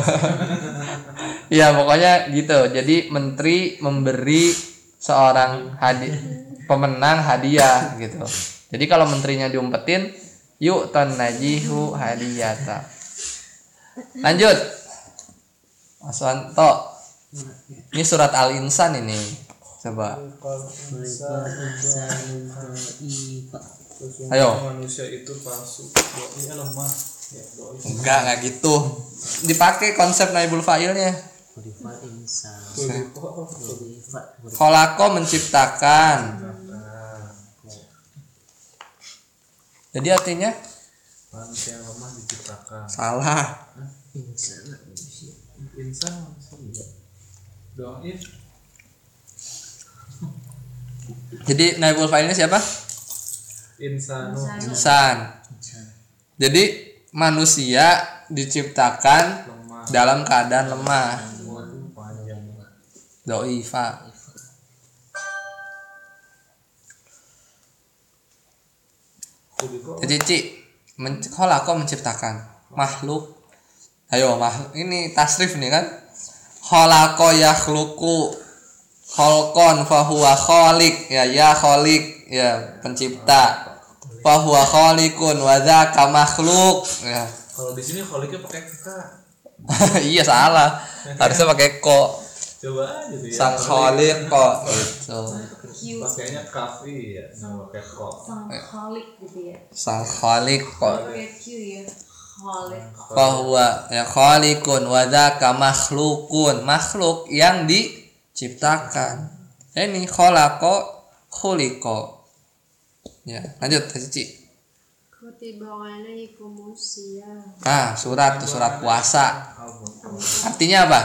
Iya, pokoknya gitu. Jadi menteri memberi seorang hadiah, pemenang hadiah gitu. Jadi kalau menterinya diumpetin, yuk tan najihu hadiyata. Lanjut. Mas Wanto. Ini surat Al-Insan ini. Coba. Ayo.
Manusia itu palsu. Doanya lemah. Ya, doa itu.
Enggak, enggak gitu. Dipakai konsep naibul fa'ilnya. Kholako menciptakan. Jadi artinya
Manusia yang lemah diciptakan.
salah.
Insan manusia. Doain.
Jadi naibul fa'ilnya siapa?
Insanu.
Insan. Jadi manusia diciptakan
Lemah.
dalam keadaan lemah.
Waduh, panjang.
Doifa. Jadi Ci, men- kholako menciptakan makhluk. Ayo makhluk ini tasrif nih kan. Kholako yakhluqu kholqon fahuwa khaliq ya ya khaliq ya pencipta. Fahuwa khaliqun wa dzaka makhluk ya.
Kalau di sini kholiknya pakai k.
Iya salah. Harusnya pakai ko.
Coba aja tuh ya.
Sang khaliq kok gitu.
Q
pakainya kafe ya, nggak pakai kok.
sang khalik gitu ya.
Sang khaliq kok.
Pakai Q ya. Khalik.
Bahwa ya khaliqun wa dzaka makhluqun, makhluk yang diciptakan. Ini khalaqa khuliqa. Ya, lanjut Cici.
Kutiba alaikumus siyam.
Ah, surat tuh surat puasa. Artinya apa?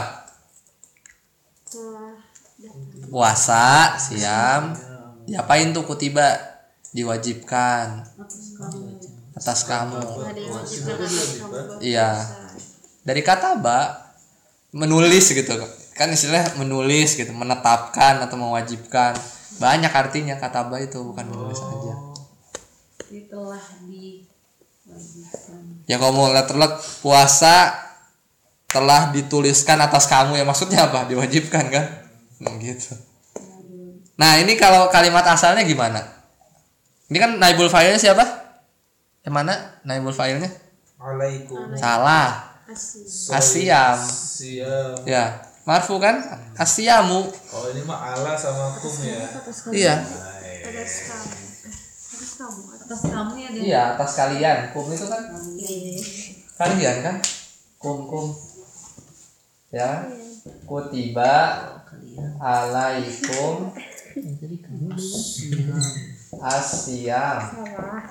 Telah
Puasa, siam. Diapain tuh kutiba? Diwajibkan
Atas kamu.
atas kamu.
ada yang wajibkan atas kamu berpuasa.
Iya. Dari kata ba menulis gitu kan, istilah menulis gitu, menetapkan atau mewajibkan. Banyak artinya kata ba itu, bukan menulis aja.
Ini telah diwajibkan.
Ya kalau mau letterlek puasa telah dituliskan atas kamu, ya maksudnya apa? Diwajibkan kan? Nah, gitu. Nah, ini kalau kalimat asalnya gimana? Ini kan naibul fa'ilnya siapa? Yang mana naibul fa'ilnya?
Alaikum.
Salah.
Asyik.
Asyam.
Siam.
Ya, marfu kan? Asyamu.
Oh ini mah ala sama kum ya.
Iya.
Atas kamu. Eh, atas kamu.
Atas kamu ya dia.
Iya, atas kalian. Kum itu kan
Iya.
kalian kan? Kum kum. Ya. Kutiba
Kalian
alaikum
yang tadi kamu dulu.
asyam.
Salah.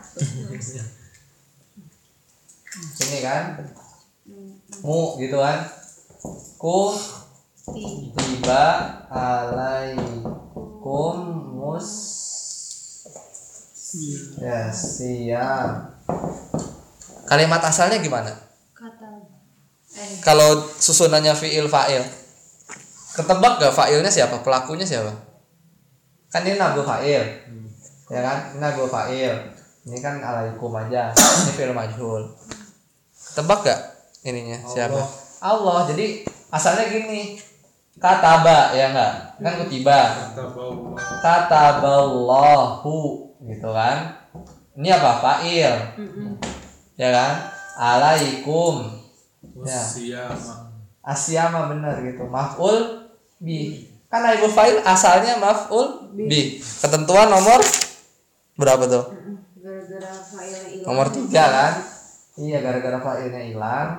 Ini kan? Mu gitu kan? Ku tiba alaikum mus ya siam. Kalimat asalnya gimana?
Kata
Eh,
Kalau susunannya fiil fa'il, ketebak gak fa'ilnya siapa? Pelakunya siapa? Kan ini nabu fa'il, ya kan? Ini nabu fa'il. Ini kan alaikum aja. Ini fiil majhul. Tebak gak ininya siapa? Allah. Jadi asalnya gini, kataba ya enggak? Kan kutiba.
Kata bau.
Kataballahu gitu kan? Ini apa? Fa'il. Ya kan? Alaikum. Ya.
Siam.
Asyama benar gitu. Maf'ul bi. Kan naibul fa'il asalnya maf'ul bi. Ketentuan nomor berapa tuh?
gara-gara file hilang.
Nomor tiga kan? Iya, gara-gara fa'ilnya hilang.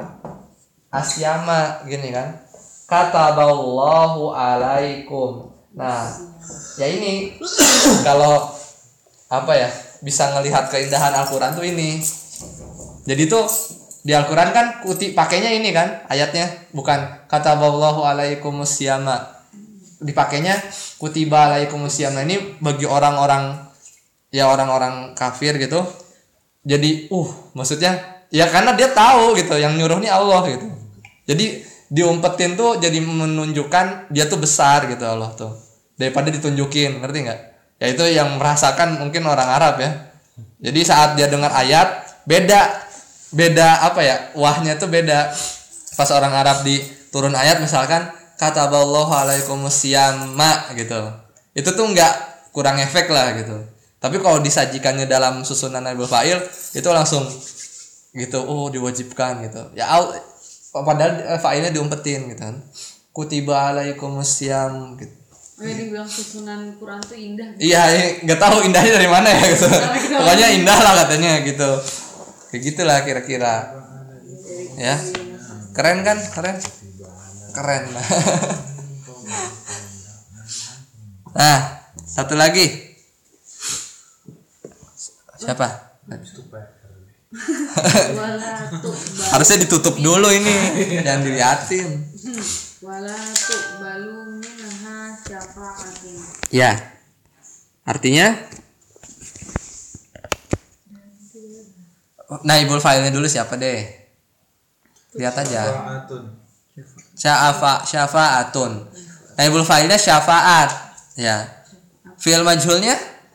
Asyama gini kan? Kataballahu alaikum. Nah, ya ini kalau apa ya? Bisa ngelihat keindahan Al-Qur'an tuh ini. Jadi tuh di Al-Qur'an kan kuti pakainya ini kan ayatnya, bukan kataballahu alaikumus siyama. Dipakainya kutiba alaikumus siyama. Ini bagi orang-orang ya orang-orang kafir gitu. Jadi uh maksudnya ya karena dia tahu gitu yang nyuruh nih Allah gitu. Jadi diumpetin tuh jadi menunjukkan dia tuh besar gitu Allah tuh. Daripada ditunjukin, ngerti nggak? Ya itu yang merasakan mungkin orang Arab ya. Jadi saat dia dengar ayat beda beda apa ya? Wahnya tuh beda. Pas orang Arab diturun ayat misalkan kataballahu alaikumus siyama gitu. Itu tuh nggak kurang efek lah gitu. Tapi kalau disajikannya dalam susunan naibul fa'il itu langsung gitu, oh diwajibkan gitu. Ya padahal fa'ilnya diumpetin gitu kan. Kutiba alaikumus siyam gitu.
Oh, yang dibilang susunan Quran tuh indah.
Iya, nggak tahu indahnya dari mana ya gitu. Pokoknya indah lah katanya gitu. Kayak gitulah kira-kira. Ya. Keren kan? Keren. Keren. Nah, satu lagi. Siapa?
Wala tu
Harusnya ditutup dulu ini, jangan diliatin.
wala tu balu minha syafa'atin.
Ya. Artinya naibul fa'ilnya dulu siapa deh? Lihat aja.
Syafaatun.
Sya'afa syafa'atun. Naibul fa'ilnya syafa'at. Ya. Fi'il majhulnya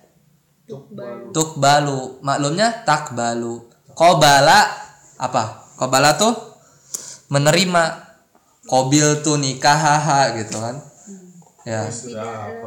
tukbalu. Maklumnya takbalu. Qabala apa? Qabala tuh menerima. Qabil tuh nikahaha gitu kan. Ya.
Sudah apa?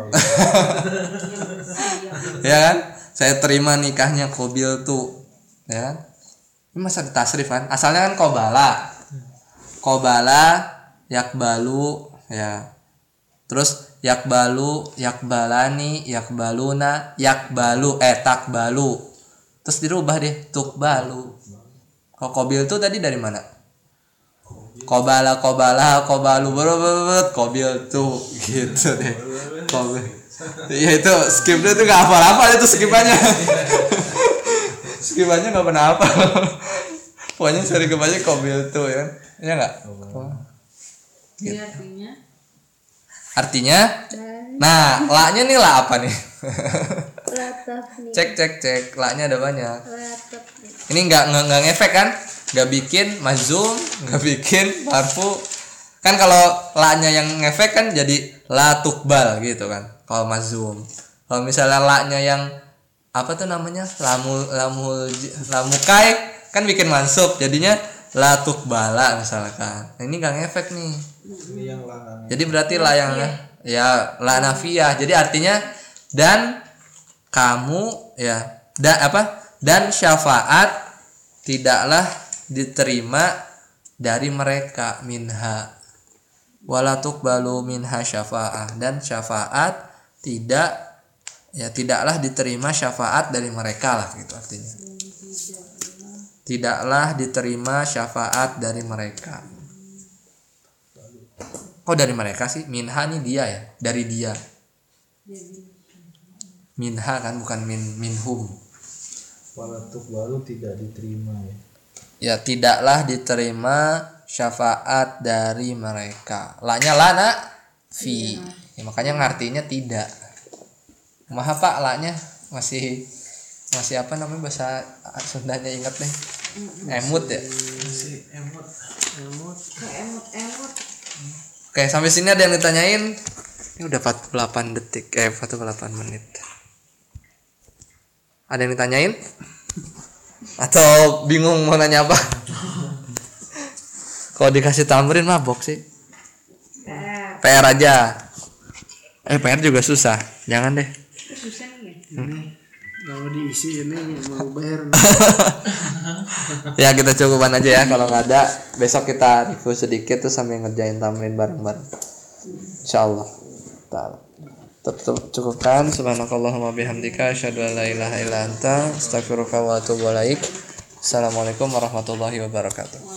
Ya kan? Saya terima nikahnya qabil tuh. Ya kan? Ini masa ditasrif kan? Asalnya kan qabala. Qabala yakbalu ya. Terus yakbalu, yakbalani, yakbaluna, yakbalu, eh takbalu. Terus dirubah deh, tukbalu. Kalau kobil tuh tadi dari mana? Kobala, kobala, kobalu, berobot, kobil tuh gitu deh. Kobil. Iya itu skipnya tuh gak hafal-hafal itu skipannya. Skipannya gak pernah hafal. Pokoknya sering kebanyakan kobil tuh ya. Iya nggak?
Jadi artinya
Artinya,
Dan
nah, la-nya nih la apa nih?
latafni.
Cek cek cek, la-nya ada banyak.
Latafni.
Ini nggak nggak nggak ngefek kan? Nggak bikin mazum, nggak bikin marfu. Kan kalau la-nya yang ngefek kan jadi la tukbal gitu kan. Kalau mazum. Kalau misalnya la-nya yang apa tuh namanya? Lamu lamu lamukai kan bikin mansub jadinya la tukbala misalkan. Nah, ini nggak ngefek nih.
Ini yang lanang.
Jadi berarti la yang ya la nafiyah. Jadi artinya dan kamu ya dan apa? Dan syafaat tidaklah diterima dari mereka minha. Wala tuqbalu minha syafa'ah, dan syafaat tidak ya tidaklah diterima syafaat dari mereka lah gitu artinya. Tidaklah diterima syafaat dari mereka. Kok dari mereka sih? Minha nih dia ya, dari dia. Minha kan bukan min minhum.
Walatuk baru tidak diterima ya.
Ya tidaklah diterima syafaat dari mereka. La-nya lana fi. Ya, makanya ngartinya tidak. Maha Pak la-nya masih masih apa namanya bahasa Sundanya ingat deh. Emut ya.
Si emot.
Emot.
kayak emot-emot.
Oke, sampai sini ada yang ditanyain? Ini udah empat puluh delapan detik, eh empat puluh delapan menit. Ada yang ditanyain? Atau bingung mau nanya apa? Kalau dikasih tamrin mabok sih. P R aja. Eh P R juga susah. Jangan deh.
Susah nih ya.
Kalau diisi ini mau bayar.
Ya kita cukupan aja ya. Kalau nggak ada besok kita review sedikit tuh sambil ngerjain tamrin bareng-bareng. Insyaallah. Taala. Tetap cukupkan. Subhanakallahumma bihamdika asyhadu an la ilaha illa anta astaghfiruka wa atubu ilaik. Assalamualaikum warahmatullahi wabarakatuh.